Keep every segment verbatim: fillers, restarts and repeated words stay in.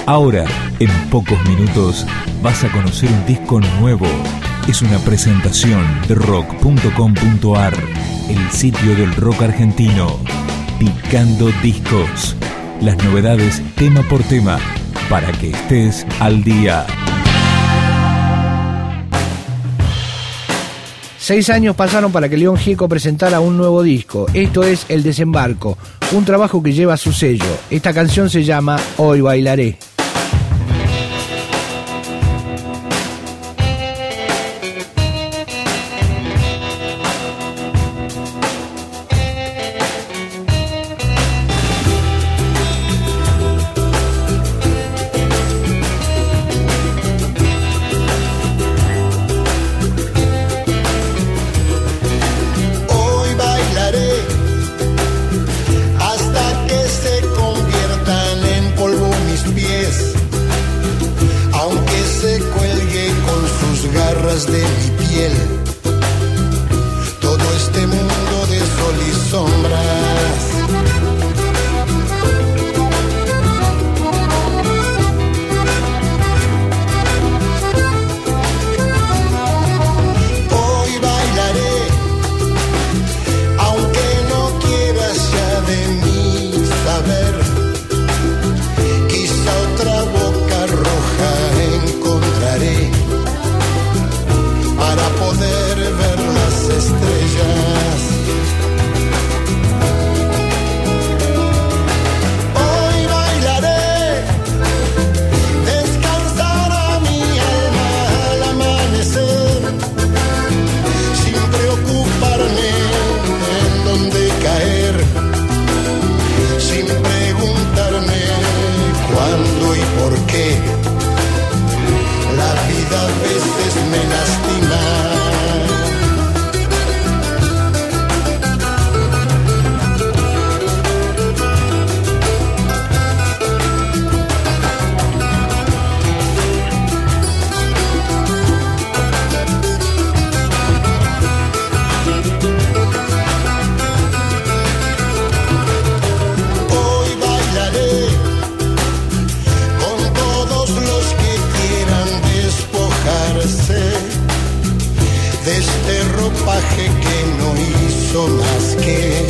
Ahora, en pocos minutos, vas a conocer un disco nuevo. Es una presentación de rock punto com punto a r, el sitio del rock argentino. Picando discos. Las novedades tema por tema, para que estés al día. Seis años pasaron para que León Gieco presentara un nuevo disco. Esto es El Desembarco, un trabajo que lleva su sello. Esta canción se llama Hoy Bailaré. De mi piel, todo este mundo de sol y sombras. Hoy bailaré, aunque no quieras ya de mí saber. Quizá otra boca roja encontraré para poder ver las estrellas. Hoy bailaré, descansará mi alma al amanecer, sin preocuparme en dónde caer, sin preguntarme cuándo y por qué. La vida a veces me lastima. Hoy bailaré con todos los que quieran despojarse de este ropaje que no hizo más que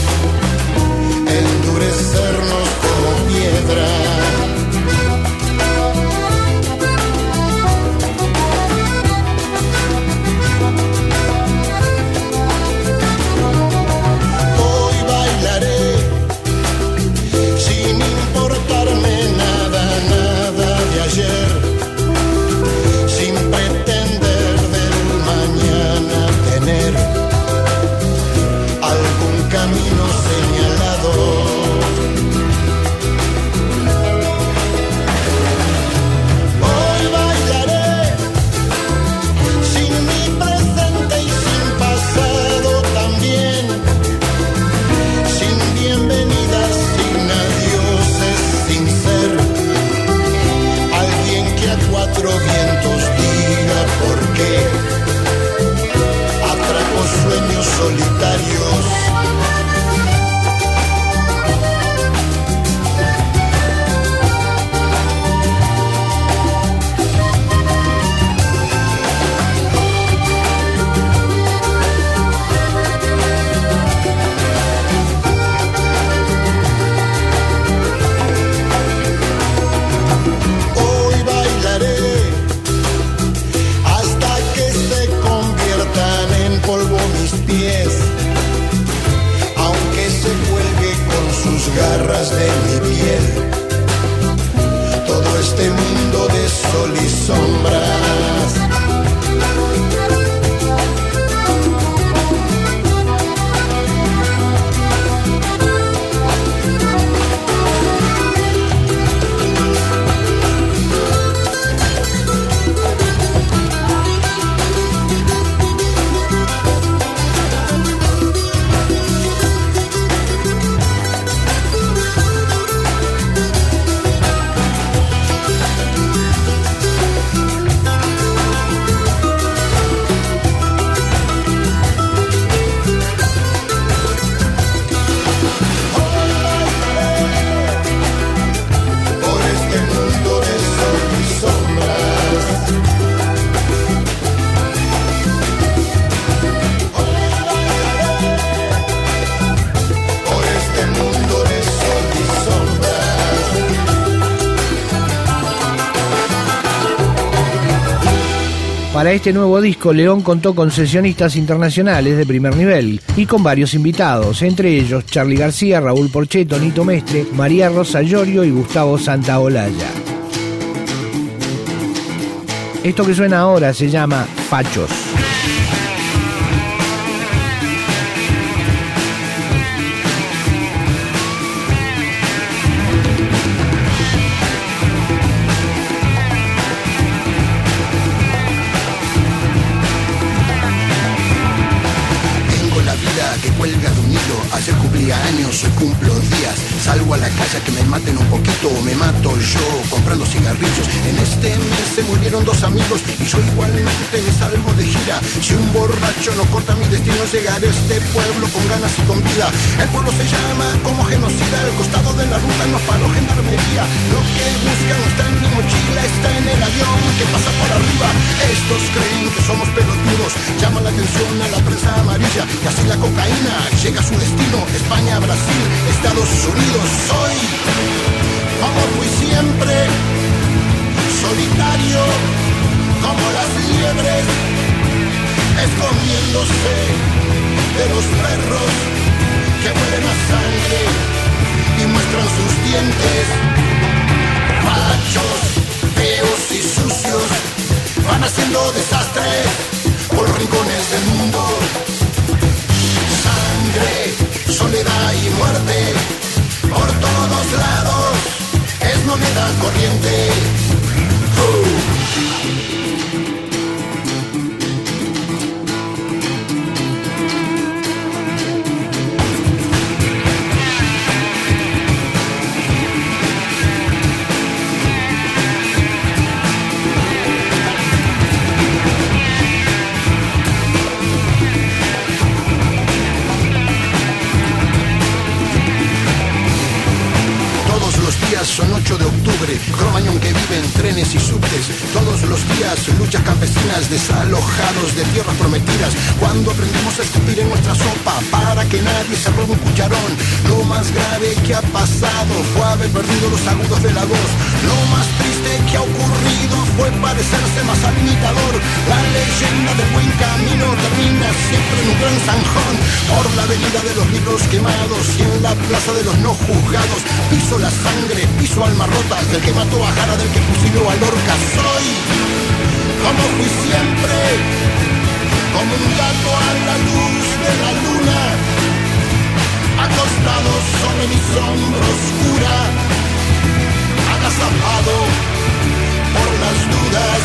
endurecernos como piedra. Hoy bailaré sin importarme nada, nada de ayer, sin pretender del mañana tener algún camino señalado. Hoy bailaré sin mi presente y sin pasado también, sin bienvenidas, sin adioses, sin ser alguien que a cuatro vientos diga por qué atraco sueños solitarios. Hoy bailaré hasta que se conviertan en polvo mis pies, aunque se cuelgue con sus garras de mi piel todo este mundo de sol y sombras. Para este nuevo disco, León contó con sesionistas internacionales de primer nivel y con varios invitados, entre ellos Charly García, Raúl Porchetto, Nito Mestre, María Rosa Llorio y Gustavo Santaolalla. Esto que suena ahora se llama Fachos. Que cuelga de un hilo, ayer cumplía años, hoy cumplo días. Salgo a la calle a que me maten un poquito o me mato yo comprando cigarrillos. En este mes se murieron dos amigos y yo igualmente me salgo de gira. Si un borracho no corta mi destino, llegaré a este pueblo con ganas y con vida. El pueblo se llama como genocida, al costado de la ruta no paró gendarmería. Lo que buscan no está en mi mochila, está en el avión que pasa por arriba. Estos creen que somos pelotudos, llaman la atención a la prensa amarilla y así la cocaína llega a su destino, España, Brasil, Estados Unidos. Soy, como fui siempre, solitario, como las liebres, escondiéndose de los perros que huelen a sangre y muestran sus dientes. Fachos, feos y sucios, van haciendo desastres por los rincones del mundo. Soledad y muerte por todos lados, es moneda corriente. Uh. Son ocho de octubre, Cromañón que vive en trenes y subtes. Todos los días luchas campesinas, desalojados de tierras prometidas. Cuando aprendemos a escupir en nuestra sopa para que nadie se robe un cucharón. Lo más grave que ha pasado fue haber perdido los agudos de la voz. Lo más triste que ha ocurrido fue parecerse más al imitador. La leyenda del buen camino termina siempre en un gran zanjón. Por la avenida de los libros quemados y en la plaza de los no juzgados, piso la sangre, piso alma rota del que mató a Jara, del que fusiló a Lorca. Soy, como fui siempre, como un gato a la luz de la luna, acostado sobre mi sombra oscura, agazapado por las dudas.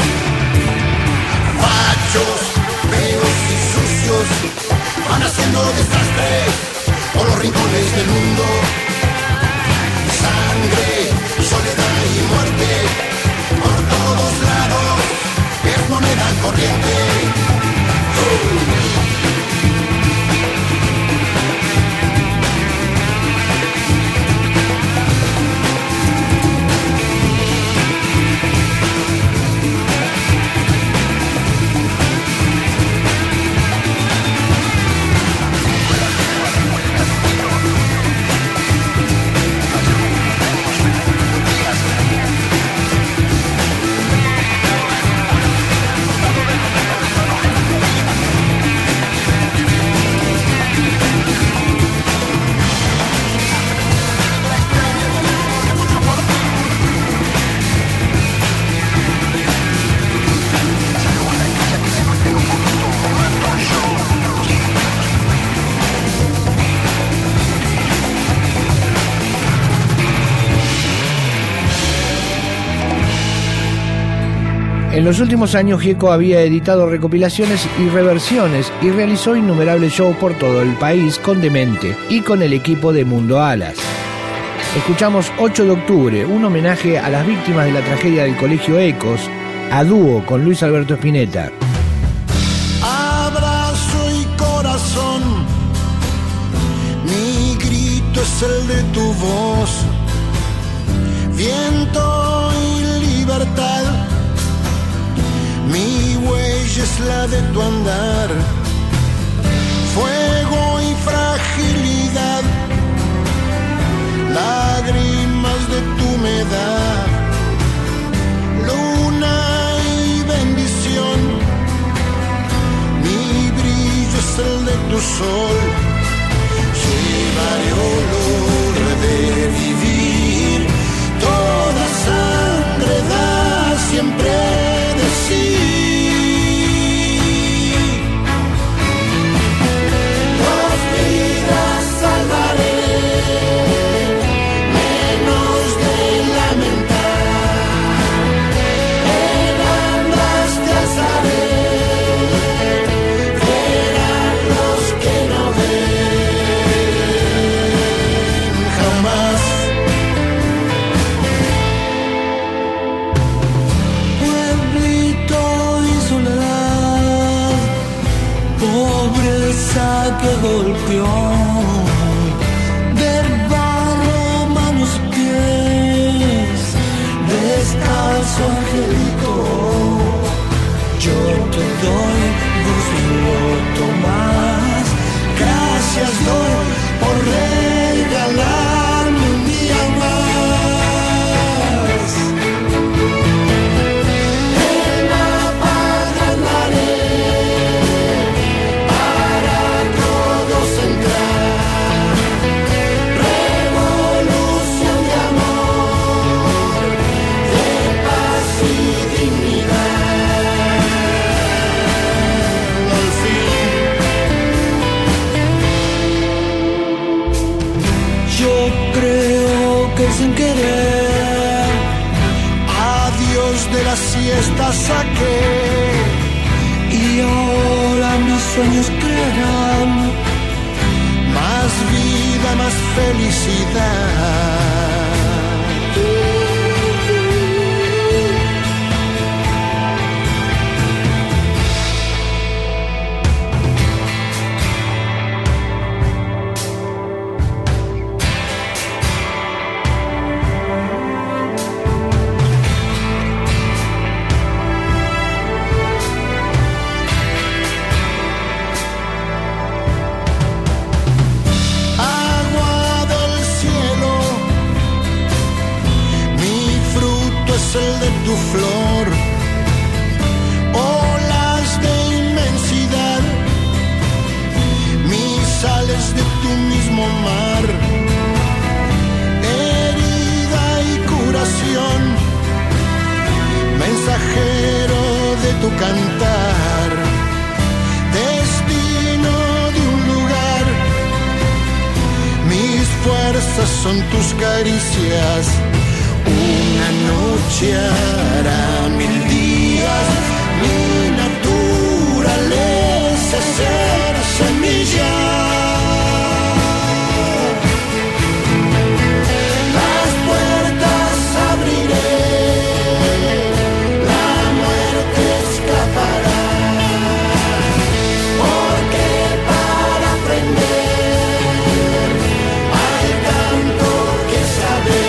Fachos, feos y sucios, van haciendo desastres por los rincones del mundo. Sangre, soledad y muerte por todos lados, es moneda corriente. Uh. En los últimos años, Gieco había editado recopilaciones y reversiones y realizó innumerables shows por todo el país con Demente y con el equipo de Mundo Alas. Escuchamos ocho de octubre, un homenaje a las víctimas de la tragedia del Colegio Ecos, a dúo con Luis Alberto Spinetta. Abrazo y corazón, mi grito es el de tu voz, viento y libertad. Mi huella es la de tu andar, fuego y fragilidad, lágrimas de tu humedad, luna y bendición, golpeó. Del barro manos y pies, descalzo angelito, yo te doy, vos me lo tomás. Gracias doy por regalarme un día más. El mapa grandaré para todos entrar. Revolución de amor, de paz y dignidad. Al fin yo creo que sin querer a Dios de la siesta saqué, y ahora mis sueños creerán más vida, más felicidad. El de tu flor, olas de inmensidad, misales de tu mismo mar, herida y curación, mensajero de tu cantar, destino de un lugar, mis fuerzas son tus caricias. Una noche hará mil días, mi naturaleza es ser semilla. Las puertas abriré, la muerte escapará, porque para aprender hay tanto que saber.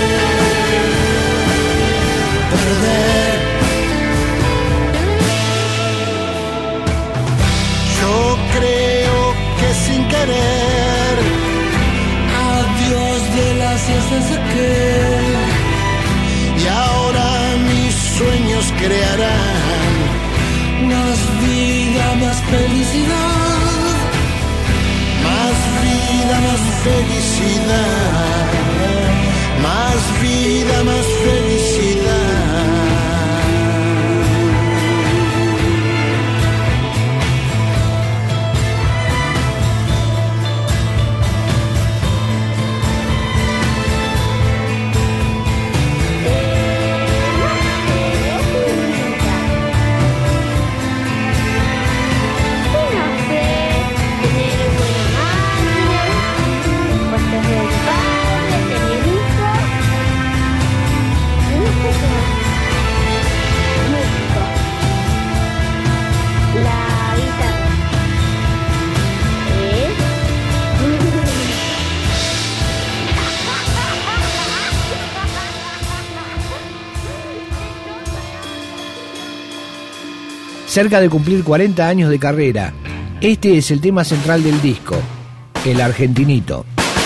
Yo creo que sin querer a Dios de la siesta saqué, y ahora mis sueños crearán más vida, más felicidad, más vida, más felicidad, más vida, más felicidad. Cerca de cumplir cuarenta años de carrera, este es el tema central del disco, El Argentinito.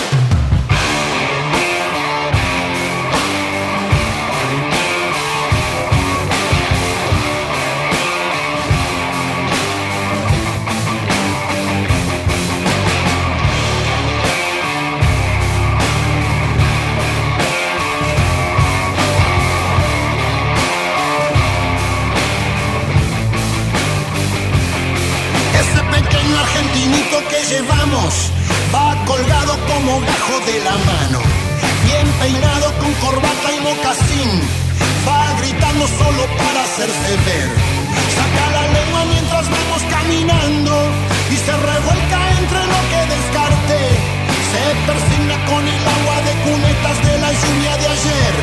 Llevamos va colgado como gajo de la mano, bien peinado con corbata y mocasín, va gritando solo para hacerse ver, saca la lengua mientras vamos caminando y se revuelca entre lo que descarte, se persigna con el agua de cunetas de la lluvia de ayer.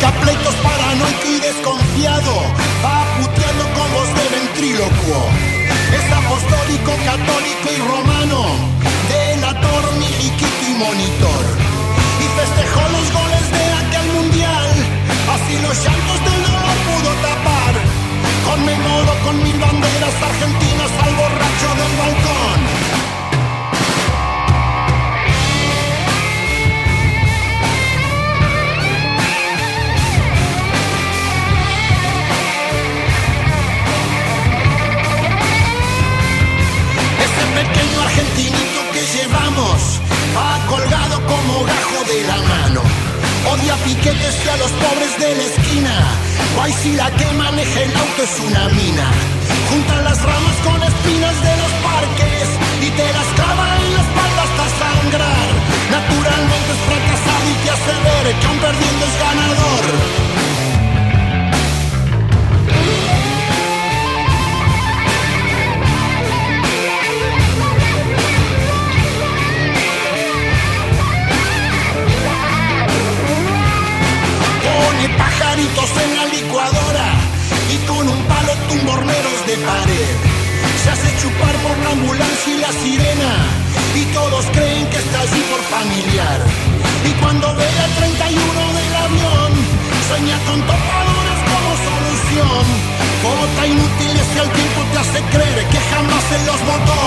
busca pleitos, paranoico y desconfiado, va puteando con voz de ventrílocuo. Es apostólico, católico y romano, delator, miliquito y monitor. Y festejó los goles de aquel mundial, así los llantos del dolor pudo tapar. Conmemoro con mil banderas argentinas al borracho del balcón. Ese pequeño argentinito que llevamos va colgado como gajo de la mano. Odia piquetes y a los pobres de la esquina. Guay, si la que maneja el auto es una mina. Junta las ramas con espinas de los parques y te las clava en la espalda hasta sangrar. Naturalmente es fracasado y te hace ver que aun perdiendo es ganador. Pone pajaritos en la licuadora y con un palo tumba horneros de pared. Se hace chupar por la ambulancia y la sirena y todos creen que está allí por familiar. Y cuando ve la treinta y uno del avión, sueña con topadoras como solución. Vota inútiles y al tiempo te hace creer que jamás se los votó.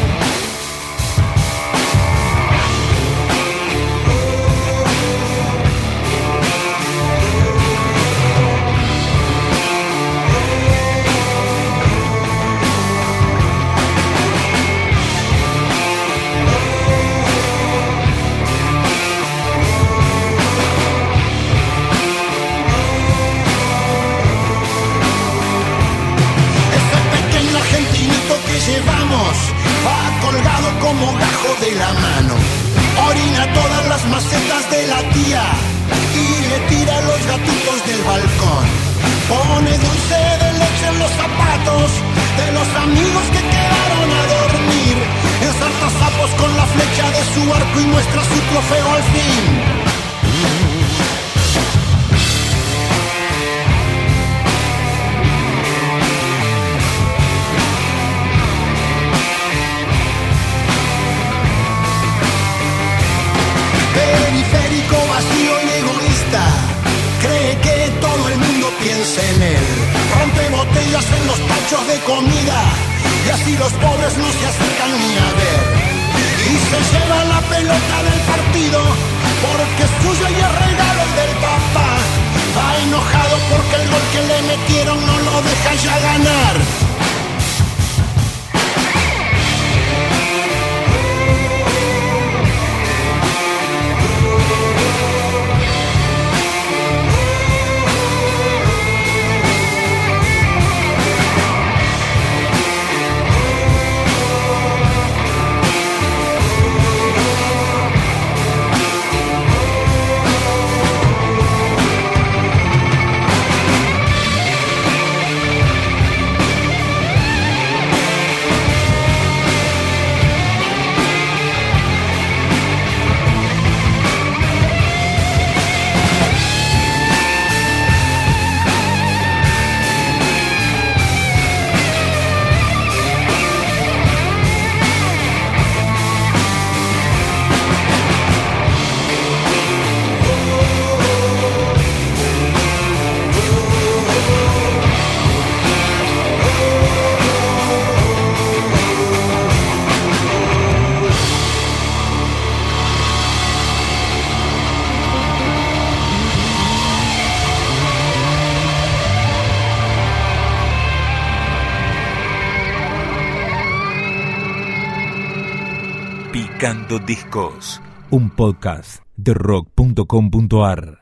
Llevamos, va colgado como gajo de la mano. Orina todas las macetas de la tía y le tira los gatitos del balcón. Pone dulce de leche en los zapatos de los amigos que quedaron a dormir. Ensarta sapos con la flecha de su arco y muestra su trofeo al fin. Periférico, vacío y egoísta, cree que todo el mundo piensa en él. Rompe botellas en los tachos de comida y así los pobres no se acercan ni a ver. Y se lleva la pelota del partido porque es suyo y es regalo del papá. Va enojado porque el gol que le metieron no lo deja ya ganar. Picando Discos, un podcast de rock punto com punto ar.